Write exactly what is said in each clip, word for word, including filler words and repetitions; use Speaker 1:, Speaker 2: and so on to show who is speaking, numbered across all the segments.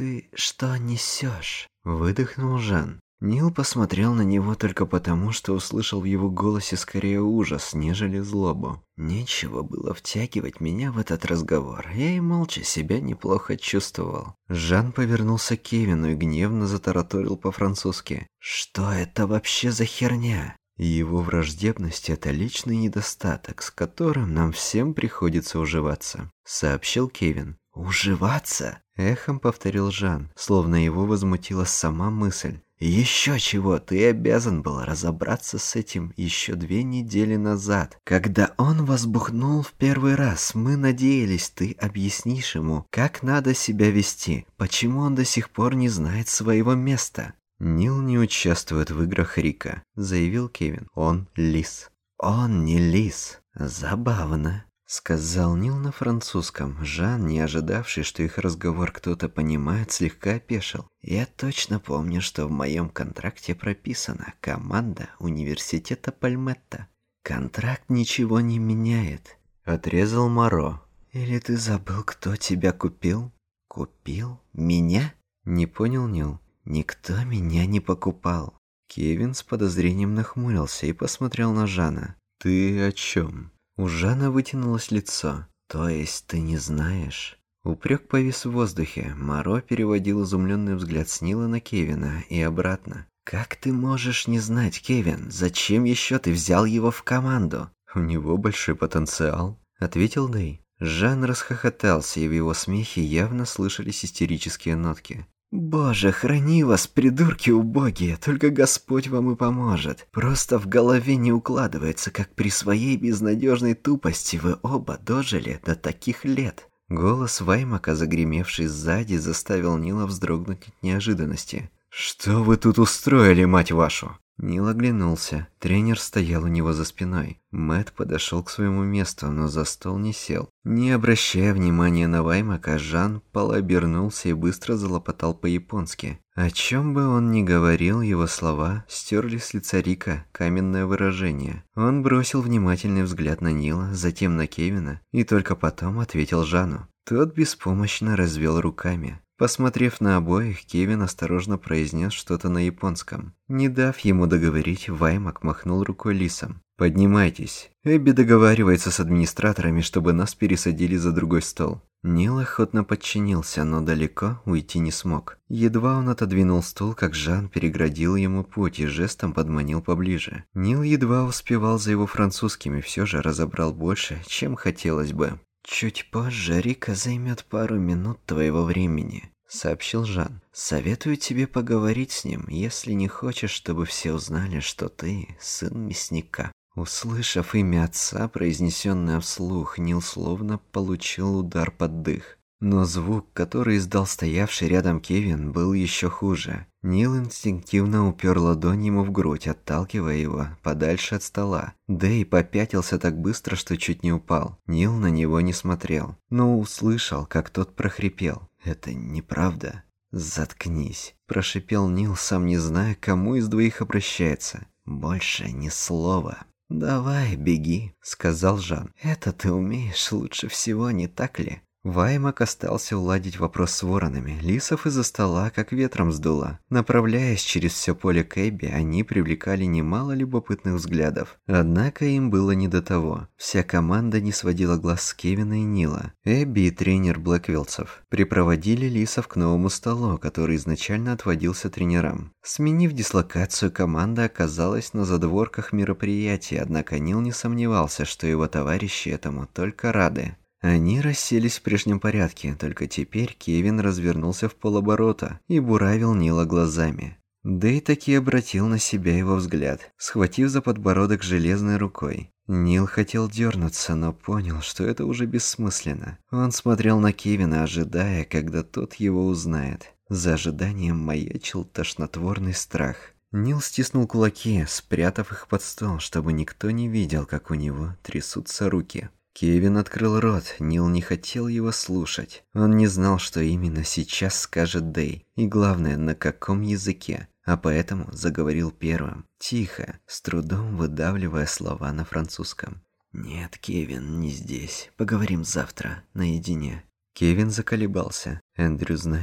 Speaker 1: ты что несешь?» – выдохнул Жан. Нил посмотрел на него только потому, что услышал в его голосе скорее ужас, нежели злобу. Нечего было втягивать меня в этот разговор, я и молча себя неплохо чувствовал. Жан повернулся к Кевину и гневно затараторил по-французски. «Что это вообще за херня?» Его враждебность – это личный недостаток, с которым нам всем приходится уживаться, сообщил Кевин. «Уживаться?» – эхом повторил Жан, словно его возмутила сама мысль. «Еще чего, ты обязан был разобраться с этим еще две недели назад. Когда он возбухнул в первый раз, мы надеялись, ты объяснишь ему, как надо себя вести, почему он до сих пор не знает своего места». «Нил не участвует в играх Рика», – заявил Кевин. «Он лис». «Он не лис. Забавно», – сказал Нил на французском. Жан, не ожидавший, что их разговор кто-то понимает, слегка опешил. «Я точно помню, что в моем контракте прописано команда университета Пальметта. Контракт ничего не меняет», – отрезал Моро. «Или ты забыл, кто тебя купил?» «Купил? Меня?» – не понял Нил. «Никто меня не покупал». Кевин с подозрением нахмурился и посмотрел на Жана. «Ты о чем?» У Жана вытянулось лицо. «То есть ты не знаешь?» Упрек повис в воздухе. Моро переводил изумленный взгляд с Нила на Кевина и обратно. «Как ты можешь не знать, Кевин? Зачем еще ты взял его в команду?» «У него большой потенциал», — ответил Дэй. Жан расхохотался, и в его смехе явно слышались истерические нотки. «Боже, храни вас, придурки убогие, только Господь вам и поможет. Просто в голове не укладывается, как при своей безнадежной тупости вы оба дожили до таких лет». Голос Ваймака, загремевший сзади, заставил Нила вздрогнуть от неожиданности. «Что вы тут устроили, мать вашу?» Нил оглянулся. Тренер стоял у него за спиной. Мэтт подошел к своему месту, но за стол не сел. Не обращая внимания на Ваймака, Жан полуобернулся и быстро залопотал по-японски. О чем бы он ни говорил, его слова стерли с лица Рика каменное выражение. Он бросил внимательный взгляд на Нила, затем на Кевина и только потом ответил Жану. Тот беспомощно развел руками. Посмотрев на обоих, Кевин осторожно произнес что-то на японском. Не дав ему договорить, Ваймак махнул рукой лисам. «Поднимайтесь. Эбби договаривается с администраторами, чтобы нас пересадили за другой стол». Нил охотно подчинился, но далеко уйти не смог. Едва он отодвинул стул, как Жан переградил ему путь и жестом подманил поближе. Нил едва успевал за его французским и все же разобрал больше, чем хотелось бы. «Чуть позже Рика займет пару минут твоего времени», — сообщил Жан. «Советую тебе поговорить с ним, если не хочешь, чтобы все узнали, что ты сын мясника». Услышав имя отца, произнесенное вслух, Нил словно получил удар под дых. Но звук, который издал стоявший рядом Кевин, был еще хуже. Нил инстинктивно упер ладонь ему в грудь, отталкивая его подальше от стола. Дэй попятился так быстро, что чуть не упал. Нил на него не смотрел, но услышал, как тот прохрипел. «Это неправда». «Заткнись», – прошипел Нил, сам не зная, к кому из двоих обращается. «Больше ни слова». «Давай, беги», – сказал Жан. «Это ты умеешь лучше всего, не так ли?» Ваймак остался уладить вопрос с воронами. Лисов из-за стола как ветром сдуло. Направляясь через все поле к Эбби, они привлекали немало любопытных взглядов. Однако им было не до того. Вся команда не сводила глаз с Кевина и Нила. Эбби и тренер Блэквилцев припроводили Лисов к новому столу, который изначально отводился тренерам. Сменив дислокацию, команда оказалась на задворках мероприятия, однако Нил не сомневался, что его товарищи этому только рады. Они расселись в прежнем порядке, только теперь Кевин развернулся в полоборота и буравил Нила глазами. Дэй таки обратил на себя его взгляд, схватив за подбородок железной рукой. Нил хотел дернуться, но понял, что это уже бессмысленно. Он смотрел на Кевина, ожидая, когда тот его узнает. За ожиданием маячил тошнотворный страх. Нил стиснул кулаки, спрятав их под стол, чтобы никто не видел, как у него трясутся руки. Кевин открыл рот, Нил не хотел его слушать. Он не знал, что именно сейчас скажет Дэй, и главное, на каком языке, а поэтому заговорил первым, тихо, с трудом выдавливая слова на французском. «Нет, Кевин, не здесь. Поговорим завтра, наедине». Кевин заколебался. Эндрю знает.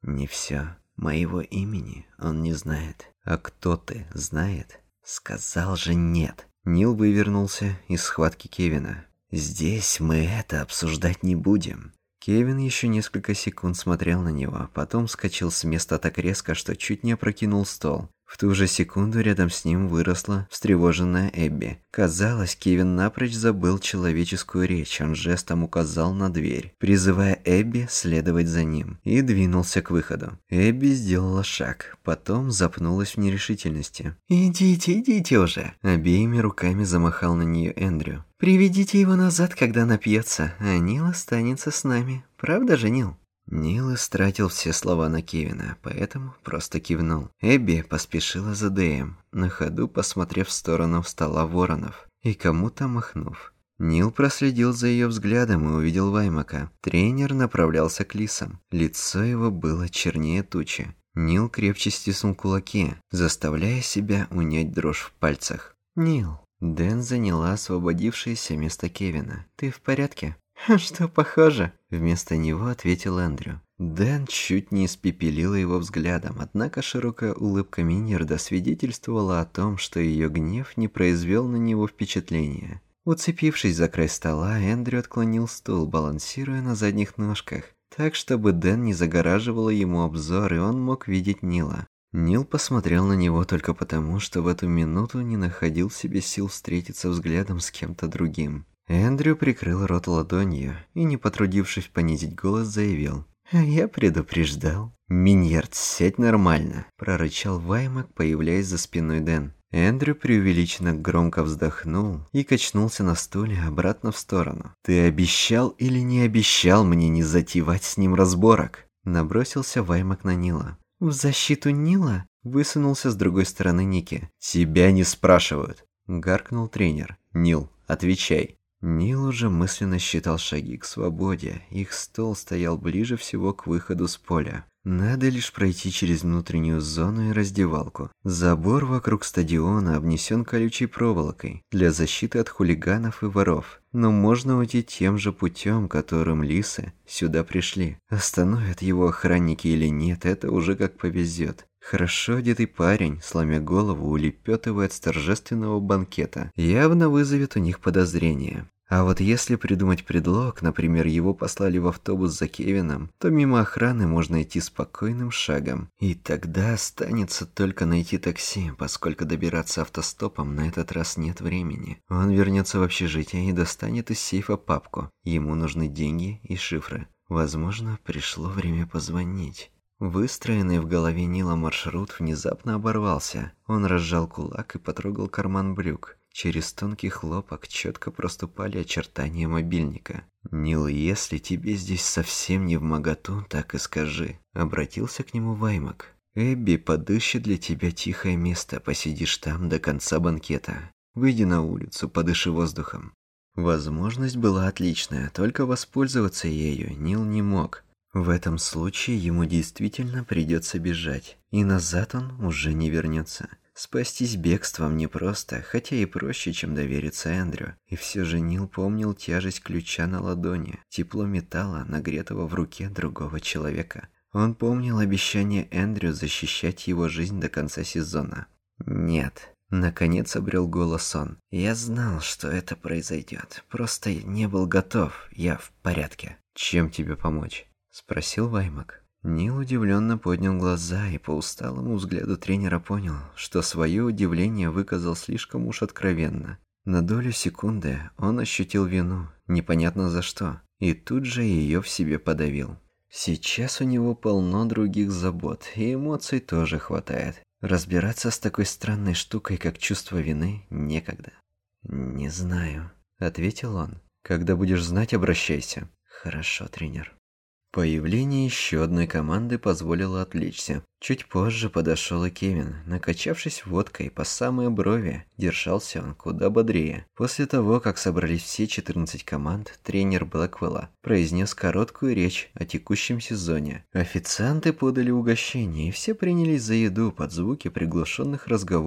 Speaker 1: Не все. Моего имени он не знает. А кто ты, знает? Сказал же нет. Нил вывернулся из схватки Кевина. Здесь мы это обсуждать не будем. Кевин еще несколько секунд смотрел на него, потом вскочил с места так резко, что чуть не опрокинул стол. В ту же секунду рядом с ним выросла встревоженная Эбби. Казалось, Кевин напрочь забыл человеческую речь. Он жестом указал на дверь, призывая Эбби следовать за ним, и двинулся к выходу. Эбби сделала шаг, потом запнулась в нерешительности. «Идите, идите уже!» Обеими руками замахал на нее Эндрю. «Приведите его назад, когда напьется, а Нил останется с нами. Правда же, Нил?» Нил истратил все слова на Кевина, поэтому просто кивнул. Эбби поспешила за Дэем, на ходу посмотрев в сторону стола воронов и кому-то махнув. Нил проследил за ее взглядом и увидел Ваймака. Тренер направлялся к лисам. Лицо его было чернее тучи. Нил крепче стиснул кулаки, заставляя себя унять дрожь в пальцах. «Нил». Дэн заняла освободившееся место Кевина. «Ты в порядке?» «Что похоже?» Вместо него ответил Эндрю. Дэн чуть не испепелила его взглядом, однако широкая улыбка Минерда свидетельствовала о том, что ее гнев не произвел на него впечатления. Уцепившись за край стола, Эндрю отклонил стул, балансируя на задних ножках, так, чтобы Дэн не загораживала ему обзор, и он мог видеть Нила. Нил посмотрел на него только потому, что в эту минуту не находил в себе сил встретиться взглядом с кем-то другим. Эндрю прикрыл рот ладонью и, не потрудившись понизить голос, заявил: «Я предупреждал». «Миньерд, сядь нормально», – прорычал Ваймак, появляясь за спиной Дэн. Эндрю преувеличенно громко вздохнул и качнулся на стуле обратно в сторону. «Ты обещал или не обещал мне не затевать с ним разборок?» Набросился Ваймак на Нила. «В защиту Нила?» – высунулся с другой стороны Ники. «Тебя не спрашивают», – гаркнул тренер. «Нил, отвечай». Нил уже мысленно считал шаги к свободе. Их стол стоял ближе всего к выходу с поля. Надо лишь пройти через внутреннюю зону и раздевалку. Забор вокруг стадиона обнесен колючей проволокой для защиты от хулиганов и воров. Но можно уйти тем же путем, которым лисы сюда пришли. Остановят его охранники или нет, это уже как повезет. Хорошо одетый парень, сломя голову, улепетывает с торжественного банкета. Явно вызовет у них подозрения. А вот если придумать предлог, например, его послали в автобус за Кевином, то мимо охраны можно идти спокойным шагом. И тогда останется только найти такси, поскольку добираться автостопом на этот раз нет времени. Он вернется в общежитие и достанет из сейфа папку. Ему нужны деньги и шифры. Возможно, пришло время позвонить. Выстроенный в голове Нила маршрут внезапно оборвался. Он разжал кулак и потрогал карман брюк. Через тонкий хлопок четко проступали очертания мобильника. «Нил, если тебе здесь совсем не вмоготу, так и скажи», — обратился к нему Ваймак. «Эбби подыщет для тебя тихое место, посидишь там до конца банкета. Выйди на улицу, подыши воздухом». Возможность была отличная, только воспользоваться ею Нил не мог. В этом случае ему действительно придется бежать, и назад он уже не вернется. Спастись бегством непросто, хотя и проще, чем довериться Эндрю. И все же Нил помнил тяжесть ключа на ладони, тепло металла, нагретого в руке другого человека. Он помнил обещание Эндрю защищать его жизнь до конца сезона. «Нет», — наконец обрел голос он. «Я знал, что это произойдет. Просто не был готов. Я в порядке». «Чем тебе помочь?» — спросил Ваймак. Нил удивленно поднял глаза и по усталому взгляду тренера понял, что свое удивление выказал слишком уж откровенно. На долю секунды он ощутил вину, непонятно за что, и тут же ее в себе подавил. Сейчас у него полно других забот, и эмоций тоже хватает. Разбираться с такой странной штукой, как чувство вины, некогда. «Не знаю», — ответил он. «Когда будешь знать, обращайся». «Хорошо, тренер». Появление еще одной команды позволило отвлечься. Чуть позже подошел и Кевин. Накачавшись водкой по самые брови, держался он куда бодрее. После того, как собрались все четырнадцать команд, тренер Блэквелла произнес короткую речь о текущем сезоне. Официанты подали угощение, и все принялись за еду под звуки приглушенных разговоров.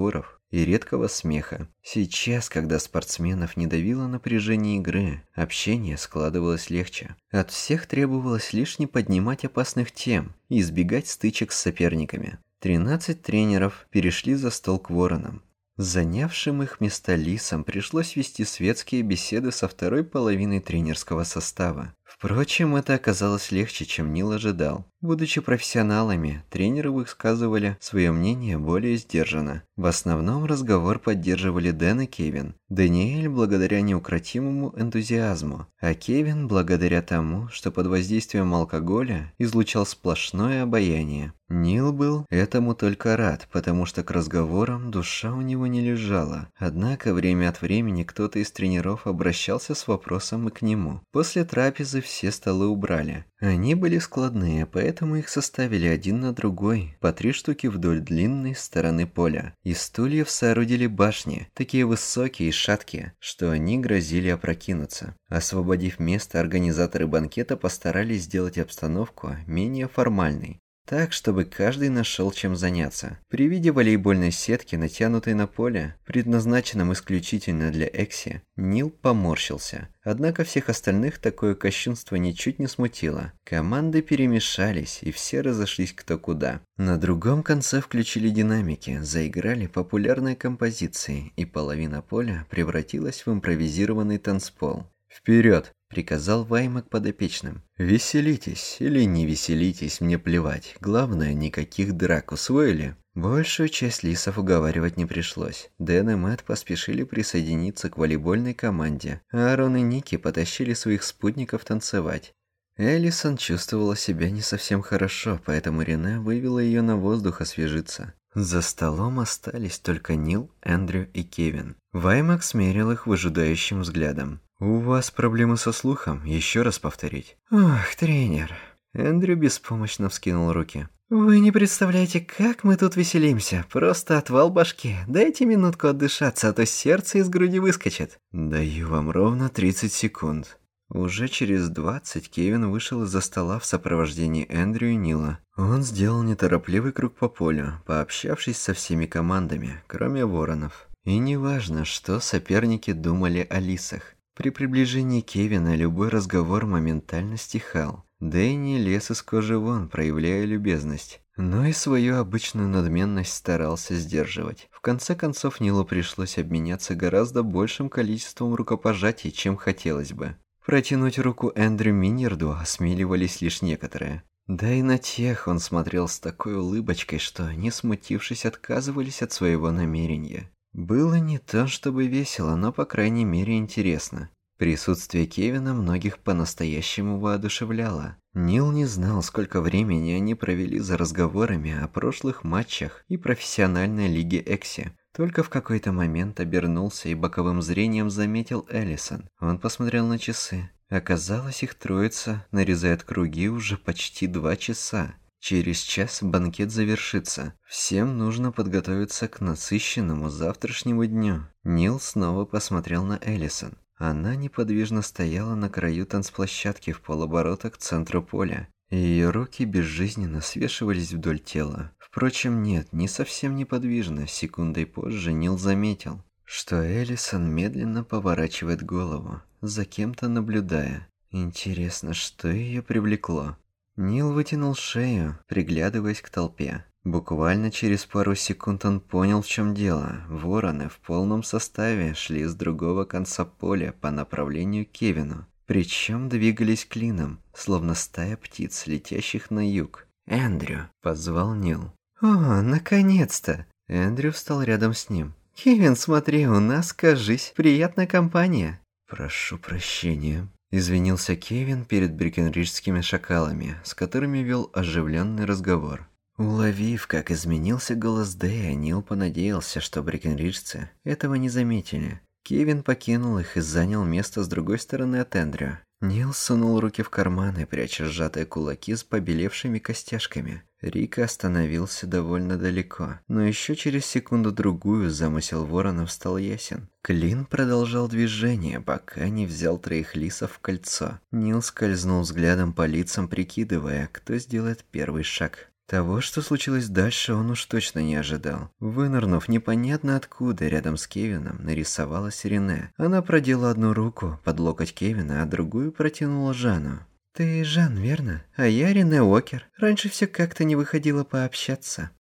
Speaker 1: и редкого смеха. Сейчас, когда спортсменов не давило напряжение игры, общение складывалось легче. От всех требовалось лишь не поднимать опасных тем и избегать стычек с соперниками. тринадцать тренеров перешли за стол к воронам. Занявшим их места лисам пришлось вести светские беседы со второй половиной тренерского состава. Впрочем, это оказалось легче, чем Нил ожидал. Будучи профессионалами, тренеры высказывали свое мнение более сдержанно. В основном разговор поддерживали Дэн и Кевин. Даниэль благодаря неукротимому энтузиазму, а Кевин благодаря тому, что под воздействием алкоголя излучал сплошное обаяние. Нил был этому только рад, потому что к разговорам душа у него не лежала. Однако время от времени кто-то из тренеров обращался с вопросом и к нему. После трапезы все столы убрали. Они были складные, поэтому их составили один на другой, по три штуки вдоль длинной стороны поля. Из стульев соорудили башни, такие высокие и шаткие, что они грозили опрокинуться. Освободив место, организаторы банкета постарались сделать обстановку менее формальной, так, чтобы каждый нашел чем заняться. При виде волейбольной сетки, натянутой на поле, предназначенном исключительно для Экси, Нил поморщился. Однако всех остальных такое кощунство ничуть не смутило. Команды перемешались, и все разошлись кто куда. На другом конце включили динамики, заиграли популярные композиции, и половина поля превратилась в импровизированный танцпол. «Вперед!» — приказал Ваймак подопечным. «Веселитесь или не веселитесь, мне плевать. Главное, никаких драк, усвоили?» Большую часть лисов уговаривать не пришлось. Дэн и Мэтт поспешили присоединиться к волейбольной команде, а Аарон и Ники потащили своих спутников танцевать. Элисон чувствовала себя не совсем хорошо, поэтому Рене вывела ее на воздух освежиться. За столом остались только Нил, Эндрю и Кевин. Ваймак смерил их выжидающим взглядом. «У вас проблемы со слухом? Еще раз повторить?» «Ох, тренер!» Эндрю беспомощно вскинул руки. «Вы не представляете, как мы тут веселимся. Просто отвал башки. Дайте минутку отдышаться, а то сердце из груди выскочит». «Даю вам ровно тридцать секунд». Уже через двадцать Кевин вышел из-за стола в сопровождении Эндрю и Нила. Он сделал неторопливый круг по полю, пообщавшись со всеми командами, кроме воронов. И неважно, что соперники думали о лисах. При приближении Кевина любой разговор моментально стихал. Дэнни лез из кожи вон, проявляя любезность. Но и свою обычную надменность старался сдерживать. В конце концов, Нилу пришлось обменяться гораздо большим количеством рукопожатий, чем хотелось бы. Протянуть руку Эндрю Миньерду осмеливались лишь некоторые. Да и на тех он смотрел с такой улыбочкой, что, не смутившись, отказывались от своего намерения. Было не то чтобы весело, но по крайней мере интересно. Присутствие Кевина многих по-настоящему воодушевляло. Нил не знал, сколько времени они провели за разговорами о прошлых матчах и профессиональной лиге Экси. Только в какой-то момент обернулся и боковым зрением заметил Элисон. Он посмотрел на часы. Оказалось, их троица нарезает круги уже почти два часа. Через час банкет завершится. Всем нужно подготовиться к насыщенному завтрашнему дню. Нил снова посмотрел на Элисон. Она неподвижно стояла на краю танцплощадки в полоборота к центру поля. Ее руки безжизненно свешивались вдоль тела. Впрочем, нет, не совсем неподвижно. Секундой позже Нил заметил, что Элисон медленно поворачивает голову, за кем-то наблюдая. Интересно, что ее привлекло? Нил вытянул шею, приглядываясь к толпе. Буквально через пару секунд он понял, в чем дело. Вороны в полном составе шли с другого конца поля по направлению к Кевину. Причем двигались клином, словно стая птиц, летящих на юг. «Эндрю!» – позвал Нил. «О, наконец-то!» Эндрю встал рядом с ним. «Кевин, смотри, у нас, кажись, приятная компания». «Прошу прощения», — извинился Кевин перед брикенриджскими шакалами, с которыми вел оживленный разговор. Уловив, как изменился голос Дэя, Нил понадеялся, что брикенриджцы этого не заметили. Кевин покинул их и занял место с другой стороны от Эндрю. Нил сунул руки в карманы, пряча сжатые кулаки с побелевшими костяшками. Рика остановился довольно далеко, но еще через секунду-другую замысел воронов стал ясен. Клин продолжал движение, пока не взял троих лисов в кольцо. Нил скользнул взглядом по лицам, прикидывая, кто сделает первый шаг. Того, что случилось дальше, он уж точно не ожидал. Вынырнув непонятно откуда, рядом с Кевином нарисовалась Рене. Она продела одну руку под локоть Кевина, а другую протянула Жану. «Ты Жан, верно? А я Рене Уокер. Раньше все как-то не выходило пообщаться».